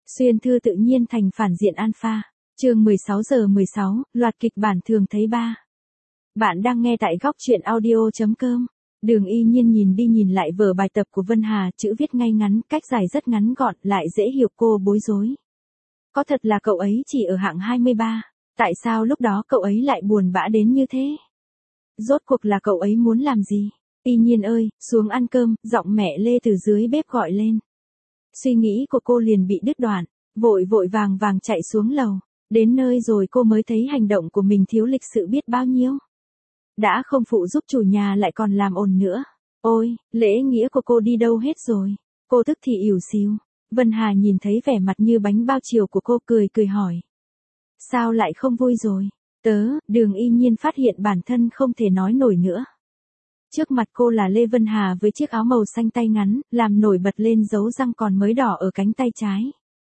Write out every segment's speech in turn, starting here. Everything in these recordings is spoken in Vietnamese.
Xuyên thư tự nhiên thành phản diện alpha. Chương 16:16, loạt kịch bản thường thấy 3. Bạn đang nghe tại góc truyện audio.com. Đường Y Nhiên nhìn đi nhìn lại vở bài tập của Vân Hà, chữ viết ngay ngắn, cách giải rất ngắn gọn, lại dễ hiểu, cô bối rối. Có thật là cậu ấy chỉ ở hạng 23, tại sao lúc đó cậu ấy lại buồn bã đến như thế? Rốt cuộc là cậu ấy muốn làm gì? Y Nhiên ơi, xuống ăn cơm, giọng mẹ Lê từ dưới bếp gọi lên. Suy nghĩ của cô liền bị đứt đoạn, vội vàng chạy xuống lầu. Đến nơi rồi cô mới thấy hành động của mình thiếu lịch sự biết bao nhiêu. Đã không phụ giúp chủ nhà lại còn làm ồn nữa. Ôi, lễ nghĩa của cô đi đâu hết rồi? Cô tức thì ỉu xìu. Vân Hà nhìn thấy vẻ mặt như bánh bao chiều của cô, cười hỏi. Sao lại không vui rồi? Đường Y Nhiên phát hiện bản thân không thể nói nổi nữa. Trước mặt cô là Lê Vân Hà với chiếc áo màu xanh tay ngắn, làm nổi bật lên dấu răng còn mới đỏ ở cánh tay trái.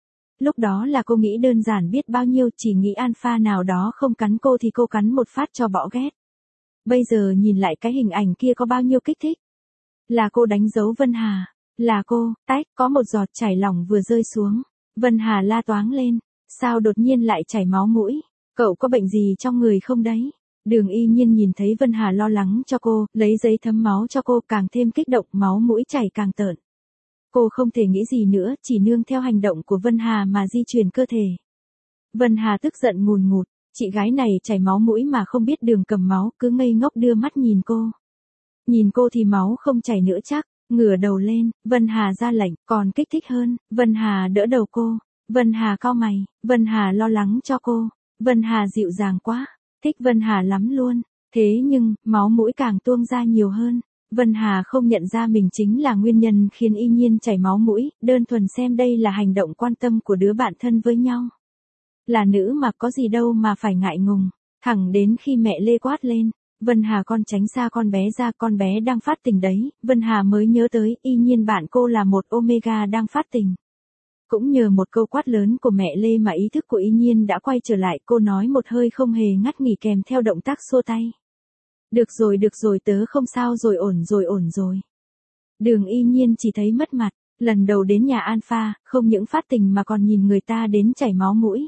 Lúc đó là cô nghĩ đơn giản biết bao nhiêu, chỉ nghĩ alpha nào đó không cắn cô thì cô cắn một phát cho bỏ ghét. Bây giờ nhìn lại cái hình ảnh kia có bao nhiêu kích thích. Là cô đánh dấu Vân Hà. Là cô, có một giọt chảy lỏng vừa rơi xuống. Vân Hà la toáng lên. Sao đột nhiên lại chảy máu mũi? Cậu có bệnh gì trong người không đấy? Đường Y Nhiên nhìn thấy Vân Hà lo lắng cho cô, lấy giấy thấm máu cho cô, càng thêm kích động, máu mũi chảy càng tợn. Cô không thể nghĩ gì nữa, chỉ nương theo hành động của Vân Hà mà di chuyển cơ thể. Vân Hà tức giận ngùn ngụt, chị gái này chảy máu mũi mà không biết đường cầm máu, cứ ngây ngốc đưa mắt nhìn cô. Nhìn cô thì máu không chảy nữa chắc, ngửa đầu lên, Vân Hà ra lệnh, còn kích thích hơn, Vân Hà đỡ đầu cô. Vân Hà cau mày, Vân Hà lo lắng cho cô. Vân Hà dịu dàng quá, thích Vân Hà lắm luôn. Thế nhưng, máu mũi càng tuôn ra nhiều hơn. Vân Hà không nhận ra mình chính là nguyên nhân khiến Y Nhiên chảy máu mũi, đơn thuần xem đây là hành động quan tâm của đứa bạn thân với nhau. Là nữ mà có gì đâu mà phải ngại ngùng, thẳng đến khi mẹ Lê quát lên, Vân Hà con tránh xa con bé ra, con bé đang phát tình đấy, Vân Hà mới nhớ tới Y Nhiên bạn cô là một Omega đang phát tình. Cũng nhờ một câu quát lớn của mẹ Lê mà ý thức của Y Nhiên đã quay trở lại, cô nói một hơi không hề ngắt nghỉ kèm theo động tác xua tay. Được rồi, tớ không sao rồi, ổn rồi. Đường Y Nhiên chỉ thấy mất mặt, lần đầu đến nhà alpha, không những phát tình mà còn nhìn người ta đến chảy máu mũi.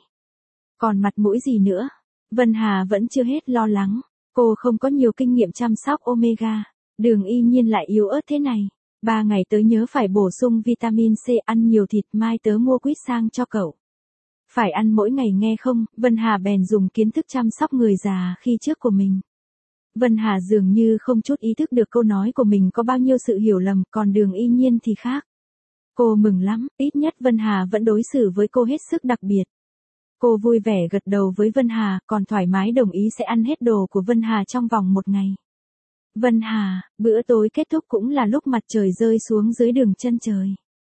Còn mặt mũi gì nữa? Vân Hà vẫn chưa hết lo lắng, cô không có nhiều kinh nghiệm chăm sóc Omega, Đường Y Nhiên lại yếu ớt thế này. 3 ngày tớ nhớ phải bổ sung vitamin C, ăn nhiều thịt, mai tớ mua quýt sang cho cậu. Phải ăn mỗi ngày nghe không? Vân Hà bèn dùng kiến thức chăm sóc người già khi trước của mình. Vân Hà dường như không chút ý thức được câu nói của mình có bao nhiêu sự hiểu lầm, còn Đường Y Nhiên thì khác. Cô mừng lắm, ít nhất Vân Hà vẫn đối xử với cô hết sức đặc biệt. Cô vui vẻ gật đầu với Vân Hà, còn thoải mái đồng ý sẽ ăn hết đồ của Vân Hà trong vòng 1 ngày. Vân Hà, bữa tối kết thúc cũng là lúc mặt trời rơi xuống dưới đường chân trời.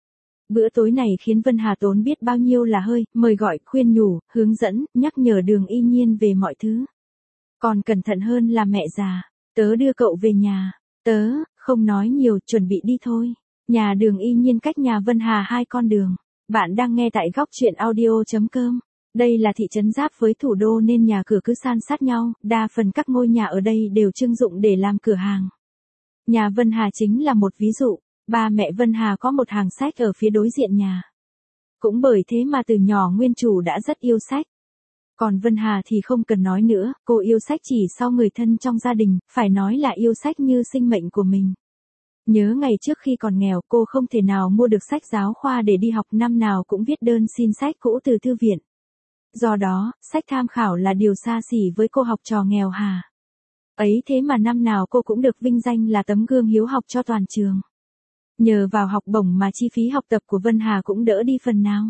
Bữa tối này khiến Vân Hà tốn biết bao nhiêu là hơi, mời gọi, khuyên nhủ, hướng dẫn, nhắc nhở Đường Y Nhiên về mọi thứ. Còn cẩn thận hơn là mẹ già, tớ đưa cậu về nhà, tớ, không nói nhiều, chuẩn bị đi thôi. Nhà Đường Y Nhiên cách nhà Vân Hà 2 con đường. Bạn đang nghe tại góc truyện audio.com. Đây là thị trấn giáp với thủ đô nên nhà cửa cứ san sát nhau, đa phần các ngôi nhà ở đây đều trưng dụng để làm cửa hàng. Nhà Vân Hà chính là một ví dụ, ba mẹ Vân Hà có một hàng sách ở phía đối diện nhà. Cũng bởi thế mà từ nhỏ nguyên chủ đã rất yêu sách. Còn Vân Hà thì không cần nói nữa, cô yêu sách chỉ sau người thân trong gia đình, phải nói là yêu sách như sinh mệnh của mình. Nhớ ngày trước khi còn nghèo, cô không thể nào mua được sách giáo khoa để đi học, năm nào cũng viết đơn xin sách cũ từ thư viện. Do đó, sách tham khảo là điều xa xỉ với cô học trò nghèo hà. Ấy thế mà năm nào cô cũng được vinh danh là tấm gương hiếu học cho toàn trường. Nhờ vào học bổng mà chi phí học tập của Vân Hà cũng đỡ đi phần nào.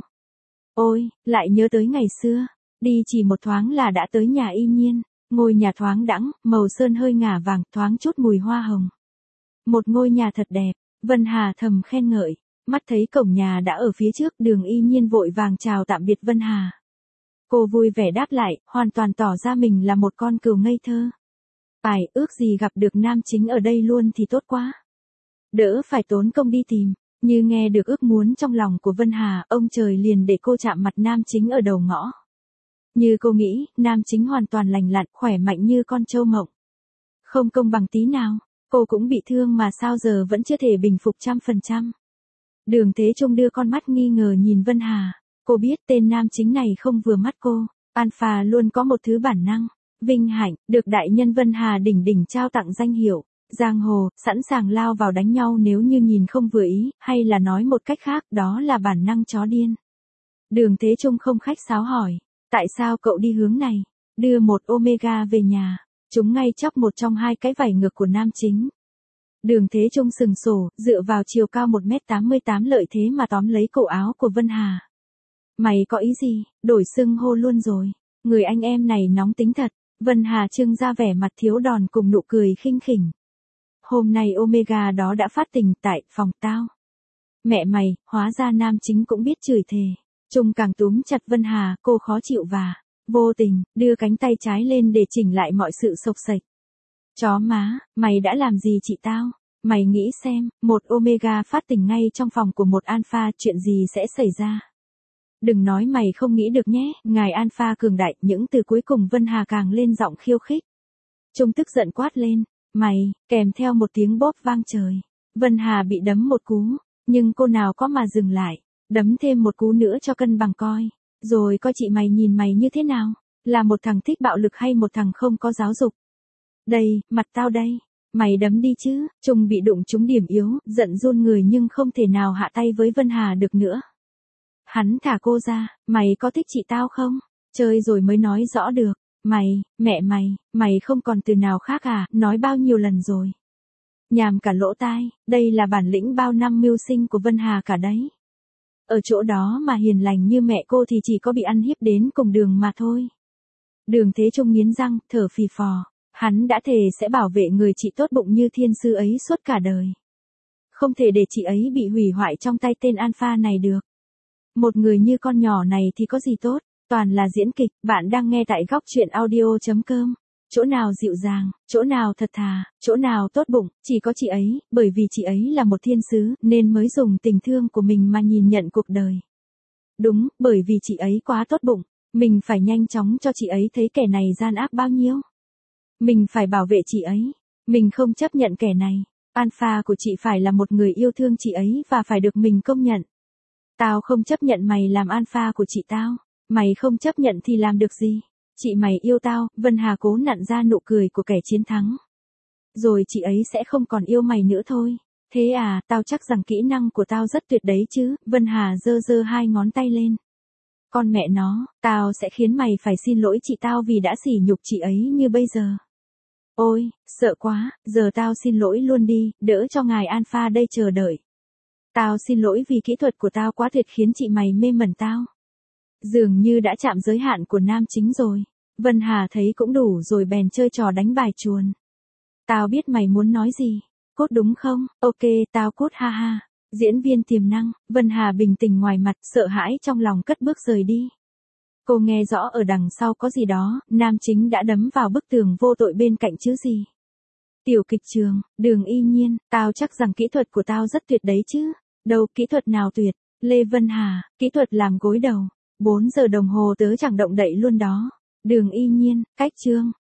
Ôi, lại nhớ tới ngày xưa, đi chỉ một thoáng là đã tới nhà Y Nhiên, ngôi nhà thoáng đãng, màu sơn hơi ngả vàng, thoáng chút mùi hoa hồng. Một ngôi nhà thật đẹp, Vân Hà thầm khen ngợi, mắt thấy cổng nhà đã ở phía trước, Đường Y Nhiên vội vàng chào tạm biệt Vân Hà. Cô vui vẻ đáp lại, hoàn toàn tỏ ra mình là một con cừu ngây thơ. Ước gì gặp được nam chính ở đây luôn thì tốt quá. Đỡ phải tốn công đi tìm, như nghe được ước muốn trong lòng của Vân Hà, ông trời liền để cô chạm mặt nam chính ở đầu ngõ. Như cô nghĩ, nam chính hoàn toàn lành lặn, khỏe mạnh như con trâu mộng. Không công bằng tí nào, cô cũng bị thương mà sao giờ vẫn chưa thể bình phục 100%. Đường Thế Trung đưa con mắt nghi ngờ nhìn Vân Hà. Cô biết tên nam chính này không vừa mắt cô. Alpha luôn có một thứ bản năng, vinh hạnh, được đại nhân Vân Hà đỉnh đỉnh trao tặng danh hiệu, giang hồ, sẵn sàng lao vào đánh nhau nếu như nhìn không vừa ý, hay là nói một cách khác, đó là bản năng chó điên. Đường Thế Trung không khách sáo hỏi, tại sao cậu đi hướng này? Đưa một Omega về nhà, chúng ngay chóc một trong hai cái vảy ngược của nam chính. Đường Thế Trung sừng sổ, dựa vào chiều cao 1m88 lợi thế mà tóm lấy cổ áo của Vân Hà. Mày có ý gì, đổi xưng hô luôn rồi. Người anh em này nóng tính thật. Vân Hà trưng ra vẻ mặt thiếu đòn cùng nụ cười khinh khỉnh. Hôm nay Omega đó đã phát tình tại phòng tao. Mẹ mày, hóa ra nam chính cũng biết chửi thề. Trung càng túm chặt Vân Hà, cô khó chịu và vô tình đưa cánh tay trái lên để chỉnh lại mọi sự xộc xệch. Chó má, mày đã làm gì chị tao? Mày nghĩ xem, một Omega phát tình ngay trong phòng của một Alpha, chuyện gì sẽ xảy ra? Đừng nói mày không nghĩ được nhé, ngài Alpha cường đại, những từ cuối cùng Vân Hà càng lên giọng khiêu khích. Trung tức giận quát lên, mày, kèm theo một tiếng bóp vang trời. Vân Hà bị đấm một cú, nhưng cô nào có mà dừng lại, đấm thêm một cú nữa cho cân bằng coi. Rồi coi chị mày nhìn mày như thế nào, là một thằng thích bạo lực hay một thằng không có giáo dục. Đây, mặt tao đây, mày đấm đi chứ. Trung bị đụng trúng điểm yếu, giận run người nhưng không thể nào hạ tay với Vân Hà được nữa. Hắn thả cô ra, mày có thích chị tao không? Chơi rồi mới nói rõ được. Mày, mẹ mày không còn từ nào khác à, nói bao nhiêu lần rồi. Nhàm cả lỗ tai, đây là bản lĩnh bao năm mưu sinh của Vân Hà cả đấy. Ở chỗ đó mà hiền lành như mẹ cô thì chỉ có bị ăn hiếp đến cùng đường mà thôi. Đường Thế Trung nghiến răng, thở phì phò. Hắn đã thề sẽ bảo vệ người chị tốt bụng như thiên sư ấy suốt cả đời. Không thể để chị ấy bị hủy hoại trong tay tên Alpha này được. Một người như con nhỏ này thì có gì tốt, toàn là diễn kịch. Bạn đang nghe tại góc truyện audio.com. Chỗ nào dịu dàng, chỗ nào thật thà, chỗ nào tốt bụng, chỉ có chị ấy, bởi vì chị ấy là một thiên sứ, nên mới dùng tình thương của mình mà nhìn nhận cuộc đời. Đúng, bởi vì chị ấy quá tốt bụng, mình phải nhanh chóng cho chị ấy thấy kẻ này gian ác bao nhiêu. Mình phải bảo vệ chị ấy, mình không chấp nhận kẻ này. Alpha của chị phải là một người yêu thương chị ấy và phải được mình công nhận. Tao không chấp nhận mày làm Alpha của chị tao, mày không chấp nhận thì làm được gì? Chị mày yêu tao. Vân Hà cố nặn ra nụ cười của kẻ chiến thắng. Rồi chị ấy sẽ không còn yêu mày nữa thôi. Thế à, tao chắc rằng kỹ năng của tao rất tuyệt đấy chứ. Vân Hà giơ giơ hai ngón tay lên. Con mẹ nó, tao sẽ khiến mày phải xin lỗi chị tao vì đã sỉ nhục chị ấy như bây giờ. Ôi, sợ quá, giờ tao xin lỗi luôn đi, đỡ cho ngài Alpha đây chờ đợi. Tao xin lỗi vì kỹ thuật của tao quá tuyệt khiến chị mày mê mẩn tao. Dường như đã chạm giới hạn của nam chính rồi. Vân Hà thấy cũng đủ rồi bèn chơi trò đánh bài chuồn. Tao biết mày muốn nói gì. Cốt đúng không? Ok, tao cốt ha ha. Diễn viên tiềm năng. Vân Hà bình tĩnh ngoài mặt, sợ hãi trong lòng cất bước rời đi. Cô nghe rõ ở đằng sau có gì đó, nam chính đã đấm vào bức tường vô tội bên cạnh chứ gì. Tiểu kịch trường, Đường Y Nhiên, tao chắc rằng kỹ thuật của tao rất tuyệt đấy chứ. Đâu, kỹ thuật nào tuyệt? Lê Vân Hà, kỹ thuật làm gối đầu. 4 giờ đồng hồ tớ chẳng động đậy luôn đó. Đường Y Nhiên, cách chương.